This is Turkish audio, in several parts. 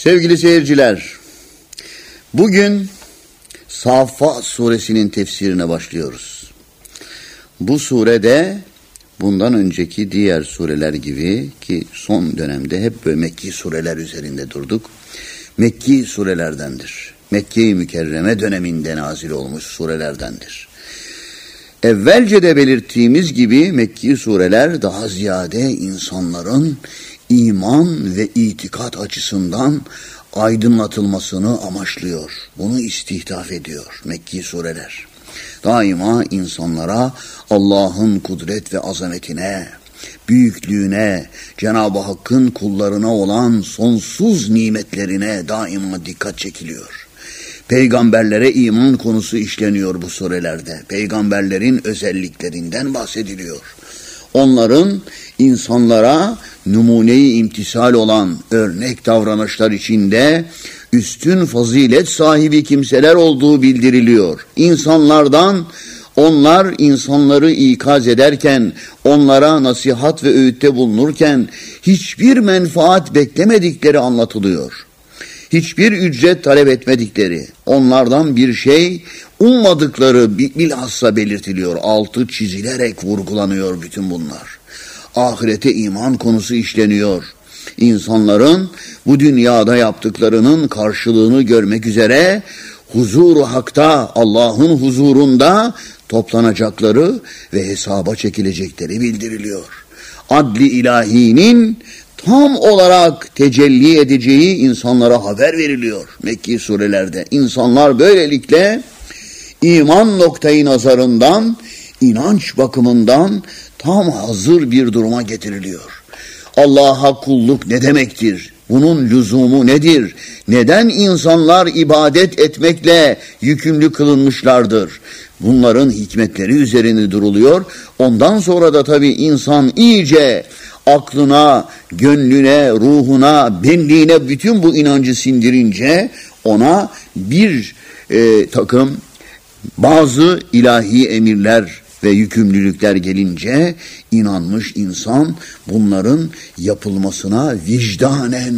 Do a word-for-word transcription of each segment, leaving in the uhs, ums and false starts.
Sevgili seyirciler, bugün Saffat suresinin tefsirine başlıyoruz. Bu surede bundan önceki diğer sureler gibi ki son dönemde hep böyle Mekki sureler üzerinde durduk. Mekki surelerdendir. Mekke-i Mükerreme döneminde nazil olmuş surelerdendir. Evvelce de belirttiğimiz gibi Mekki sureler daha ziyade insanların iman ve itikat açısından aydınlatılmasını amaçlıyor. Bunu istihdaf ediyor Mekki sureler. Daima insanlara Allah'ın kudret ve azametine, büyüklüğüne, Cenab-ı Hakk'ın kullarına olan sonsuz nimetlerine daima dikkat çekiliyor. Peygamberlere iman konusu işleniyor bu surelerde. Peygamberlerin özelliklerinden bahsediliyor. Onların insanlara numune-i imtisal olan örnek davranışlar içinde üstün fazilet sahibi kimseler olduğu bildiriliyor. İnsanlardan onlar insanları ikaz ederken, onlara nasihat ve öğütte bulunurken hiçbir menfaat beklemedikleri anlatılıyor. Hiçbir ücret talep etmedikleri, onlardan bir şey ummadıkları bilhassa belirtiliyor. Altı çizilerek vurgulanıyor bütün bunlar. Ahirete iman konusu işleniyor. İnsanların bu dünyada yaptıklarının karşılığını görmek üzere huzur-u hakta, Allah'ın huzurunda toplanacakları ve hesaba çekilecekleri bildiriliyor. Adli ilahinin tam olarak tecelli edeceği insanlara haber veriliyor Mekki surelerde. İnsanlar böylelikle iman noktayı nazarından, inanç bakımından tam hazır bir duruma getiriliyor. Allah'a kulluk ne demektir? Bunun lüzumu nedir? Neden insanlar ibadet etmekle yükümlü kılınmışlardır? Bunların hikmetleri üzerine duruluyor. Ondan sonra da tabii insan iyice aklına, gönlüne, ruhuna, benliğine bütün bu inancı sindirince ona bir e, takım bazı ilahi emirler ve yükümlülükler gelince inanmış insan bunların yapılmasına vicdanen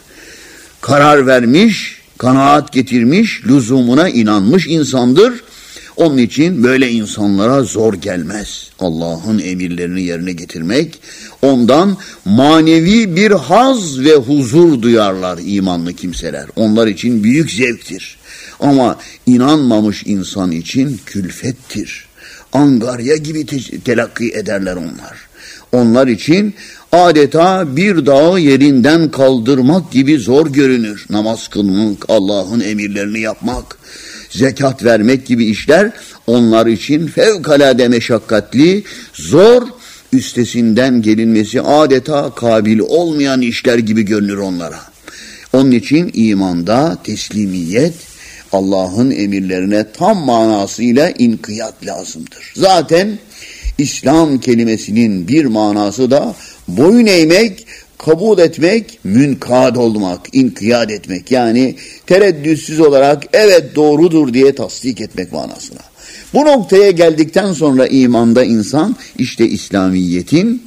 karar vermiş, kanaat getirmiş, lüzumuna inanmış insandır. Onun için böyle insanlara zor gelmez. Allah'ın emirlerini yerine getirmek, ondan manevi bir haz ve huzur duyarlar imanlı kimseler. Onlar için büyük zevktir. Ama inanmamış insan için külfettir. Angarya gibi te- telakki ederler onlar. Onlar için adeta bir dağı yerinden kaldırmak gibi zor görünür. Namaz kılmak, Allah'ın emirlerini yapmak, zekat vermek gibi işler onlar için fevkalade meşakkatli, zor, üstesinden gelinmesi adeta kabil olmayan işler gibi görünür onlara. Onun için imanda teslimiyet, Allah'ın emirlerine tam manasıyla inkiyat lazımdır. Zaten İslam kelimesinin bir manası da boyun eğmek, kabul etmek, münkad olmak, inkiyat etmek. Yani tereddütsüz olarak evet doğrudur diye tasdik etmek manasına. Bu noktaya geldikten sonra imanda insan işte İslamiyet'in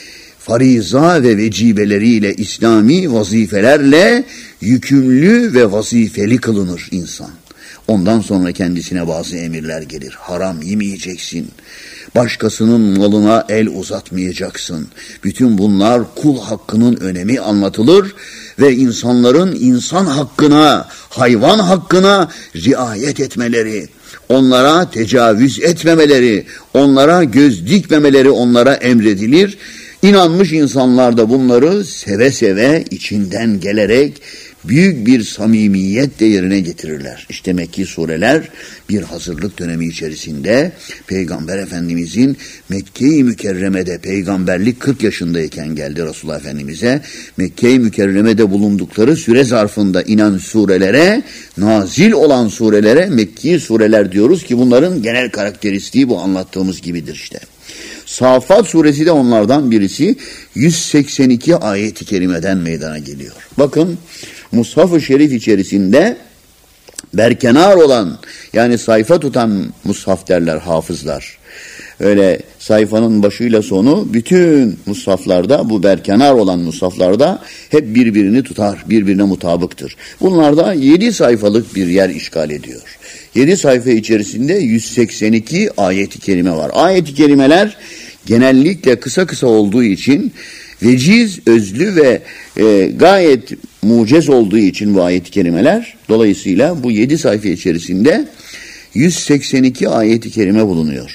fariza ve vecibeleriyle, İslami vazifelerle yükümlü ve vazifeli kılınır insan. Ondan sonra kendisine bazı emirler gelir. Haram yemeyeceksin. Başkasının malına el uzatmayacaksın. Bütün bunlar kul hakkının önemi anlatılır ve insanların insan hakkına, hayvan hakkına riayet etmeleri, onlara tecavüz etmemeleri, onlara göz dikmemeleri onlara emredilir. İnanmış insanlar da bunları seve seve içinden gelerek büyük bir samimiyetle yerine getirirler. İşte Mekki sureler bir hazırlık dönemi içerisinde Peygamber Efendimizin Mekke-i Mükerreme'de peygamberlik kırk yaşındayken geldi Resulullah Efendimiz'e. Mekke-i Mükerreme'de bulundukları süre zarfında inen surelere, nazil olan surelere Mekki sureler diyoruz ki bunların genel karakteristiği bu anlattığımız gibidir işte. Saffat suresi de onlardan birisi. yüz seksen iki ayet-i kerimeden meydana geliyor. Bakın Mushaf-ı Şerif içerisinde berkenar olan yani sayfa tutan mushaf derler hafızlar. Öyle sayfanın başıyla sonu bütün mushaflarda, bu berkenar olan mushaflarda hep birbirini tutar, birbirine mutabıktır. Bunlarda yedi sayfalık bir yer işgal ediyor. yedi sayfa içerisinde yüz seksen iki ayet-i kerime var. Ayet-i kerimeler genellikle kısa kısa olduğu için, veciz, özlü ve e, gayet mucez olduğu için bu ayet-i kerimeler, dolayısıyla bu yedi sayfa içerisinde yüz seksen iki ayet-i kerime bulunuyor.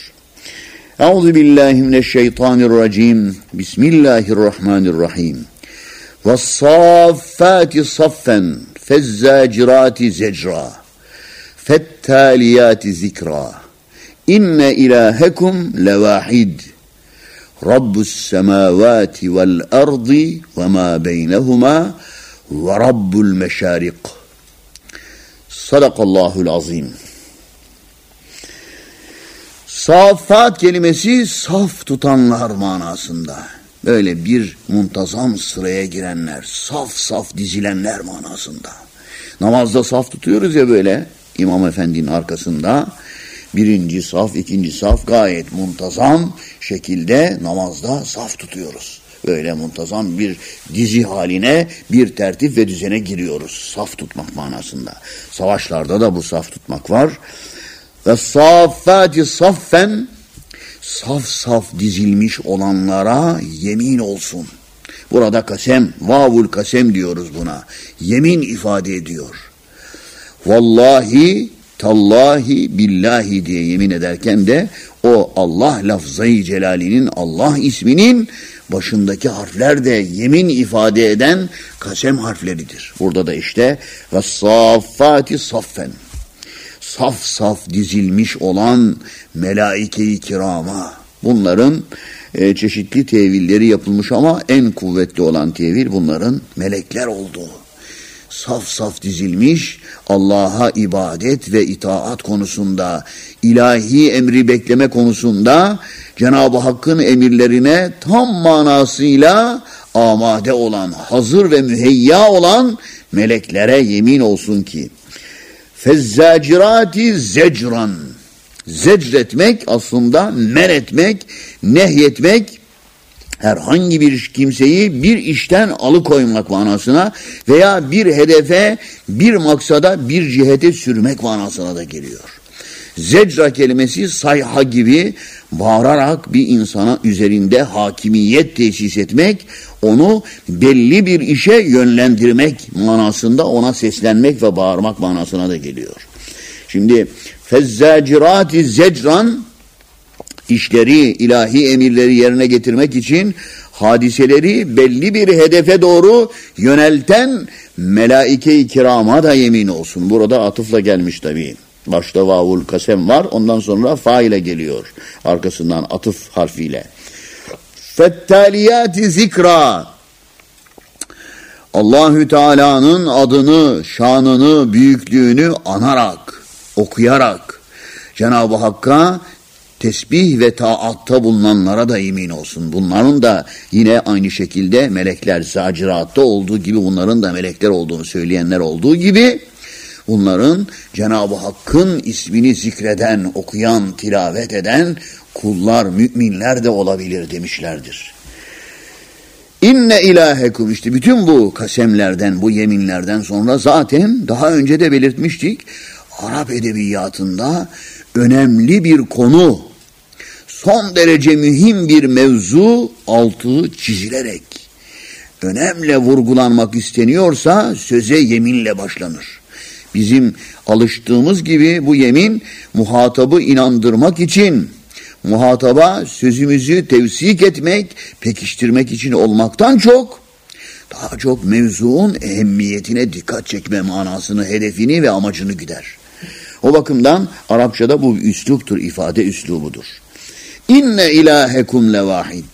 Euzubillahimineşşeytanirracim. Bismillahirrahmanirrahim. Ve's-saffati saffen, fe'z-zacirati zecra, fe't-taliyati zikra. İnne ilahekum levahid. Rabbus semavati vel ardi ve ma beynehuma ve rabbul meşarik. Sadakallahul azim. Saffat kelimesi saf tutanlar manasında. Böyle bir muntazam sıraya girenler, saf saf dizilenler manasında. Namazda saf tutuyoruz ya böyle, İmam Efendi'nin arkasında. Birinci saf, ikinci saf gayet muntazam şekilde namazda saf tutuyoruz. Böyle muntazam bir dizi haline, bir tertip ve düzene giriyoruz. Saf tutmak manasında. Savaşlarda da bu saf tutmak var. Ve saffati saffen, saf saf dizilmiş olanlara yemin olsun. Burada kasem, vavul kasem diyoruz buna. Yemin ifade ediyor. Vallahi, tallahi, billahi diye yemin ederken de o Allah lafzayı celalinin, Allah isminin başındaki harfler de yemin ifade eden kasem harfleridir. Burada da işte ve saffati saffen, saf saf dizilmiş olan melaike-i kirama. Bunların e, çeşitli tevilleri yapılmış ama en kuvvetli olan tevil bunların melekler olduğu. Saf saf dizilmiş, Allah'a ibadet ve itaat konusunda, ilahi emri bekleme konusunda Cenab-ı Hakk'ın emirlerine tam manasıyla amade olan, hazır ve müheyya olan meleklere yemin olsun ki fe'z-zacirati zecran. Zecretmek aslında men etmek, nehyetmek, herhangi bir kimseyi bir işten alıkoymak manasına veya bir hedefe, bir maksada, bir cihete sürmek manasına da geliyor. Zecra kelimesi sayha gibi bağırarak bir insana üzerinde hakimiyet tesis etmek, onu belli bir işe yönlendirmek manasında ona seslenmek ve bağırmak manasına da geliyor. Şimdi fe'z-zacirati zecran, işleri, ilahi emirleri yerine getirmek için hadiseleri belli bir hedefe doğru yönelten melaike-i kirama da yemin olsun. Burada atıfla gelmiş tabii. Başta vavul kasem var, ondan sonra fa ile geliyor. Arkasından atıf harfiyle. Fe't-taliyati zikra. Allahü Teala'nın adını, şanını, büyüklüğünü anarak, okuyarak Cenab-ı Hakk'a tesbih ve taatta bulunanlara da yemin olsun. Bunların da yine aynı şekilde melekler, zaciratta olduğu gibi bunların da melekler olduğunu söyleyenler olduğu gibi bunların Cenab-ı Hakk'ın ismini zikreden, okuyan, tilavet eden kullar, müminler de olabilir demişlerdir. İnne ilahekum, işte bütün bu kasemlerden, bu yeminlerden sonra zaten daha önce de belirtmiştik, Arap edebiyatında önemli bir konu, son derece mühim bir mevzu altı çizilerek önemle vurgulanmak isteniyorsa söze yeminle başlanır. Bizim alıştığımız gibi bu yemin muhatabı inandırmak için, muhataba sözümüzü tevsik etmek, pekiştirmek için olmaktan çok, daha çok mevzuun ehemmiyetine dikkat çekme manasını, hedefini ve amacını güder. O bakımdan Arapçada bu üsluptur, ifade üslubudur. İnne ilahekum levahid.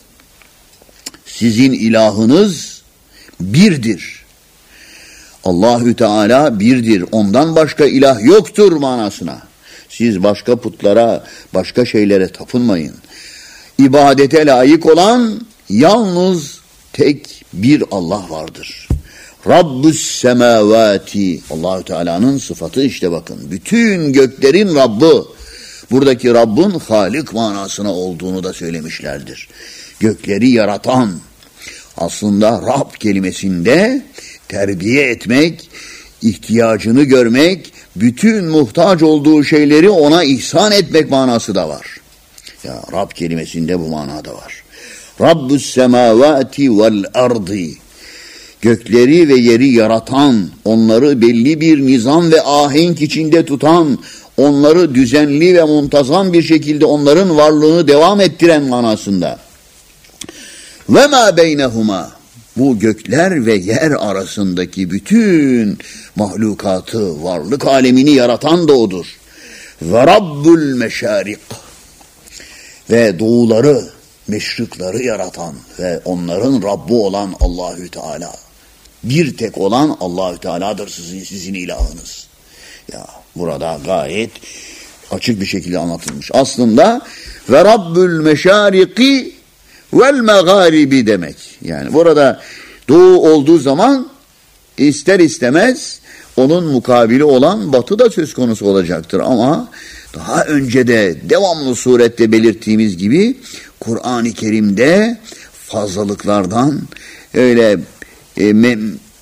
Sizin ilahınız birdir. Allahü Teala birdir. Ondan başka ilah yoktur manasına. Siz başka putlara, başka şeylere tapınmayın. İbadete layık olan yalnız tek bir Allah vardır. Rabbus semavati. Allahü Teala'nın sıfatı işte bakın. Bütün göklerin Rabbi. buradaki Rabb'ın Halik manasına olduğunu da söylemişlerdir. Gökleri yaratan, aslında Rab kelimesinde terbiye etmek, ihtiyacını görmek, bütün muhtaç olduğu şeyleri ona ihsan etmek manası da var. Ya Rab kelimesinde bu manada var. Rabbus semavati vel ardi. Gökleri ve yeri yaratan, onları belli bir nizam ve ahenk içinde tutan, onları düzenli ve muntazam bir şekilde onların varlığını devam ettiren manasında. Ve ma beynehuma, bu gökler ve yer arasındaki bütün mahlukatı, varlık alemini yaratan da odur. Ve Rabbul meşarik, ve doğuları, meşrikleri yaratan ve onların Rabbi olan Allahü Teala. Bir tek olan Allahü Teala'dır sizin, sizin ilahınız. Ya burada gayet açık bir şekilde anlatılmış. Aslında ve Rabbül meşariki vel megaribi demek. Yani burada doğu olduğu zaman ister istemez onun mukabili olan batı da söz konusu olacaktır. Ama daha önce de devamlı surette belirttiğimiz gibi Kur'an-ı Kerim'de fazlalıklardan öyle e, me,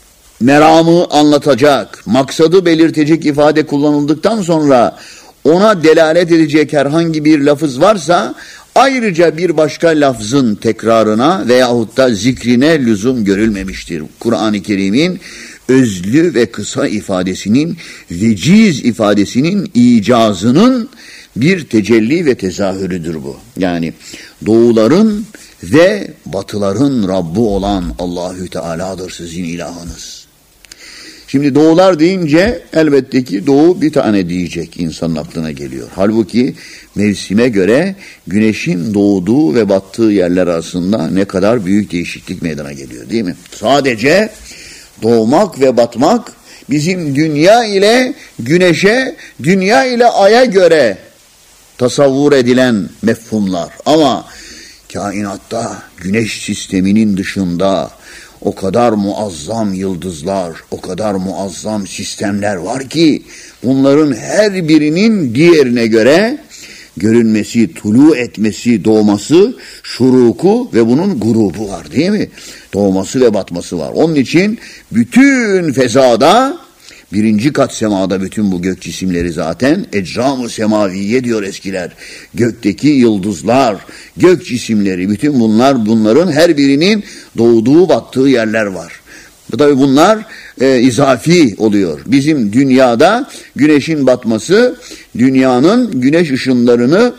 meramı anlatacak, maksadı belirtecek ifade kullanıldıktan sonra ona delalet edecek herhangi bir lafız varsa ayrıca bir başka lafzın tekrarına veyahut da zikrine lüzum görülmemiştir. Kur'an-ı Kerim'in özlü ve kısa ifadesinin, veciz ifadesinin icazının bir tecelli ve tezahürüdür bu. Yani doğuların ve batıların Rabbi olan Allahü Teala'dır sizin ilahınız. Şimdi doğular deyince elbette ki doğu bir tane diyecek insanın aklına geliyor. Halbuki mevsime göre güneşin doğduğu ve battığı yerler arasında ne kadar büyük değişiklik meydana geliyor değil mi? Sadece doğmak ve batmak bizim dünya ile güneşe, dünya ile aya göre tasavvur edilen mefhumlar. Ama kainatta güneş sisteminin dışında o kadar muazzam yıldızlar, o kadar muazzam sistemler var ki bunların her birinin diğerine göre görünmesi, tulu etmesi, doğması, şuruku ve bunun grubu var değil mi? Doğması ve batması var. Onun için bütün fezada, birinci kat semada bütün bu gök cisimleri zaten ecram-ı semaviye diyor eskiler. Gökteki yıldızlar, gök cisimleri, bütün bunlar, bunların her birinin doğduğu battığı yerler var. Tabii bunlar e, izafi oluyor. Bizim dünyada güneşin batması, dünyanın güneş ışınlarını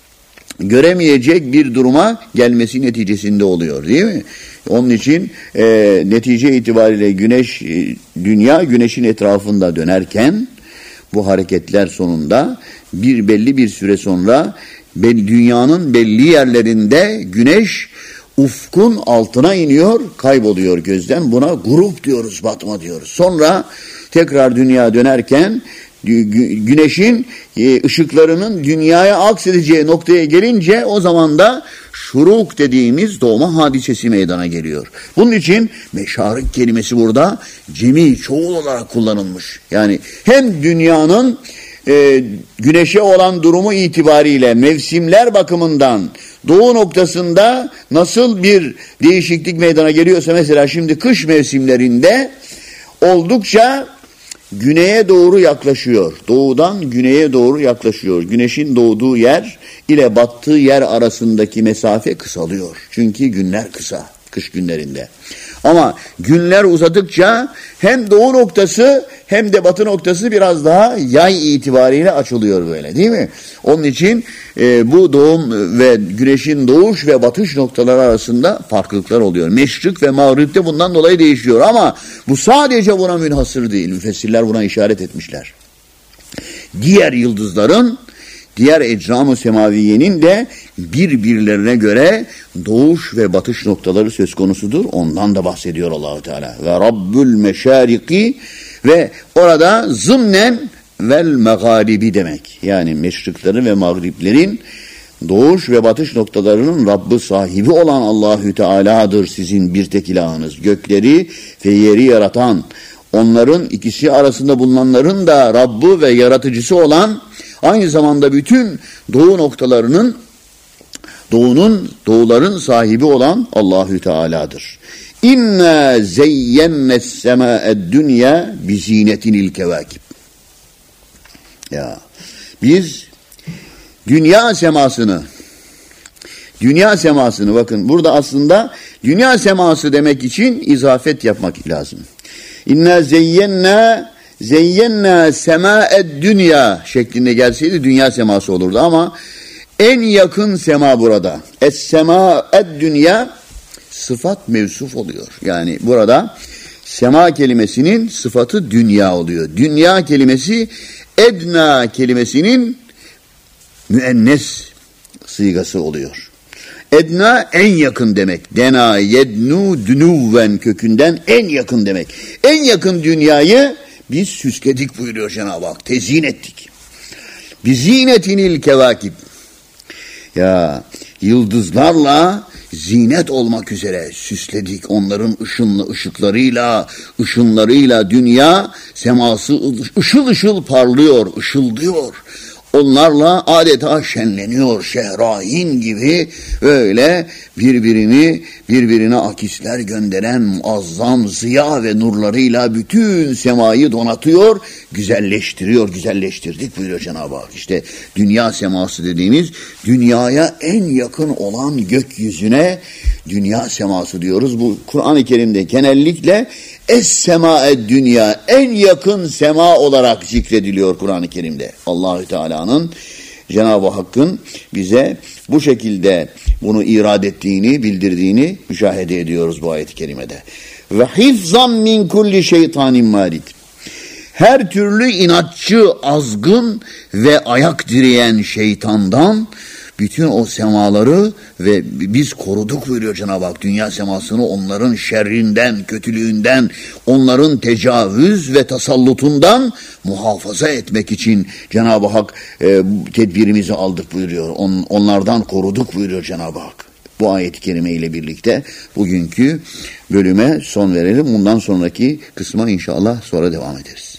göremeyecek bir duruma gelmesi neticesinde oluyor değil mi? Onun için e, netice itibariyle güneş, e, dünya güneşin etrafında dönerken bu hareketler sonunda bir belli bir süre sonra be, dünyanın belli yerlerinde güneş ufkun altına iniyor, kayboluyor gözden. Buna grup diyoruz, batma diyoruz. Sonra tekrar dünya dönerken güneşin ışıklarının dünyaya aksedeceği noktaya gelince o zaman da şuruk dediğimiz doğma hadisesi meydana geliyor. Bunun için meşarik kelimesi burada cemi çoğul olarak kullanılmış. Yani hem dünyanın e, güneşe olan durumu itibariyle mevsimler bakımından doğu noktasında nasıl bir değişiklik meydana geliyorsa, mesela şimdi kış mevsimlerinde oldukça güneye doğru yaklaşıyor. Doğudan güneye doğru yaklaşıyor. Güneşin doğduğu yer ile battığı yer arasındaki mesafe kısalıyor. Çünkü günler kısa kış günlerinde. Ama günler uzadıkça hem doğu noktası hem de batı noktası biraz daha yay itibariyle açılıyor böyle değil mi? Onun için e, bu doğum ve güneşin doğuş ve batış noktaları arasında farklılıklar oluyor. Meşrik ve mağripte bundan dolayı değişiyor ama bu sadece buna münhasır değil. Müfessirler buna işaret etmişler. Diğer yıldızların, diğer ecram-ı semaviyenin de birbirlerine göre doğuş ve batış noktaları söz konusudur. Ondan da bahsediyor Allah-u Teala. Ve Rabbül meşariki, ve orada zımnen vel megaribi demek. Yani meşriklerin ve mağriplerin doğuş ve batış noktalarının Rabbi sahibi olan Allahü Teala'dır sizin bir tek ilahınız. Gökleri ve yeri yaratan, onların ikisi arasında bulunanların da Rabbi ve yaratıcısı olan Aynı zamanda bütün doğu noktalarının, doğunun, doğuların sahibi olan Allahü Teala'dır. İnna zeyyennes sema'ed dünya bi zinetinil kevakib. Ya biz dünya semasını dünya semasını bakın burada aslında dünya seması demek için izafet yapmak lazım. İnna zeyyenna zeyyenna sema'ed dünya şeklinde gelseydi dünya seması olurdu ama en yakın sema burada. Es-sema'ed dünya sıfat mevsuf oluyor. Yani burada sema kelimesinin sıfatı dünya oluyor. Dünya kelimesi edna kelimesinin müennes sigası oluyor. Edna en yakın demek. Dena yednu dünuven kökünden en yakın demek. En yakın dünyayı biz süsledik buyuruyor Cenab-ı Hak. Tezyin ettik. Bizinetinil kevakib. Ya yıldızlarla zinet olmak üzere süsledik. Onların ışınlı ışıklarıyla, ışınlarıyla dünya seması ışıl ışıl parlıyor, ışıldıyor. Onlarla adeta şenleniyor, şehrain gibi öyle birbirini birbirine akisler gönderen muazzam ziya ve nurlarıyla bütün semayı donatıyor, güzelleştiriyor, güzelleştirdik buyuruyor Cenab-ı Hak. İşte dünya seması dediğimiz dünyaya en yakın olan gökyüzüne dünya seması diyoruz. Bu Kur'an-ı Kerim'de genellikle Es-sema'ed dünya en yakın sema olarak zikrediliyor Kur'an-ı Kerim'de. Allahü Teala'nın Cenab-ı Hakk'ın bize bu şekilde bunu irad ettiğini, bildirdiğini müşahede ediyoruz bu ayet-i kerimede. Ve hifzan min kulli şeytanin marid. Her türlü inatçı, azgın ve ayak direyen şeytandan bütün o semaları ve biz koruduk buyuruyor Cenab-ı Hak. Dünya semasını onların şerrinden, kötülüğünden, onların tecavüz ve tasallutundan muhafaza etmek için Cenab-ı Hak e, tedbirimizi aldık buyuruyor. On, onlardan koruduk buyuruyor Cenab-ı Hak. Bu ayet-i kerime ile birlikte bugünkü bölüme son verelim. Bundan sonraki kısma inşallah sonra devam ederiz.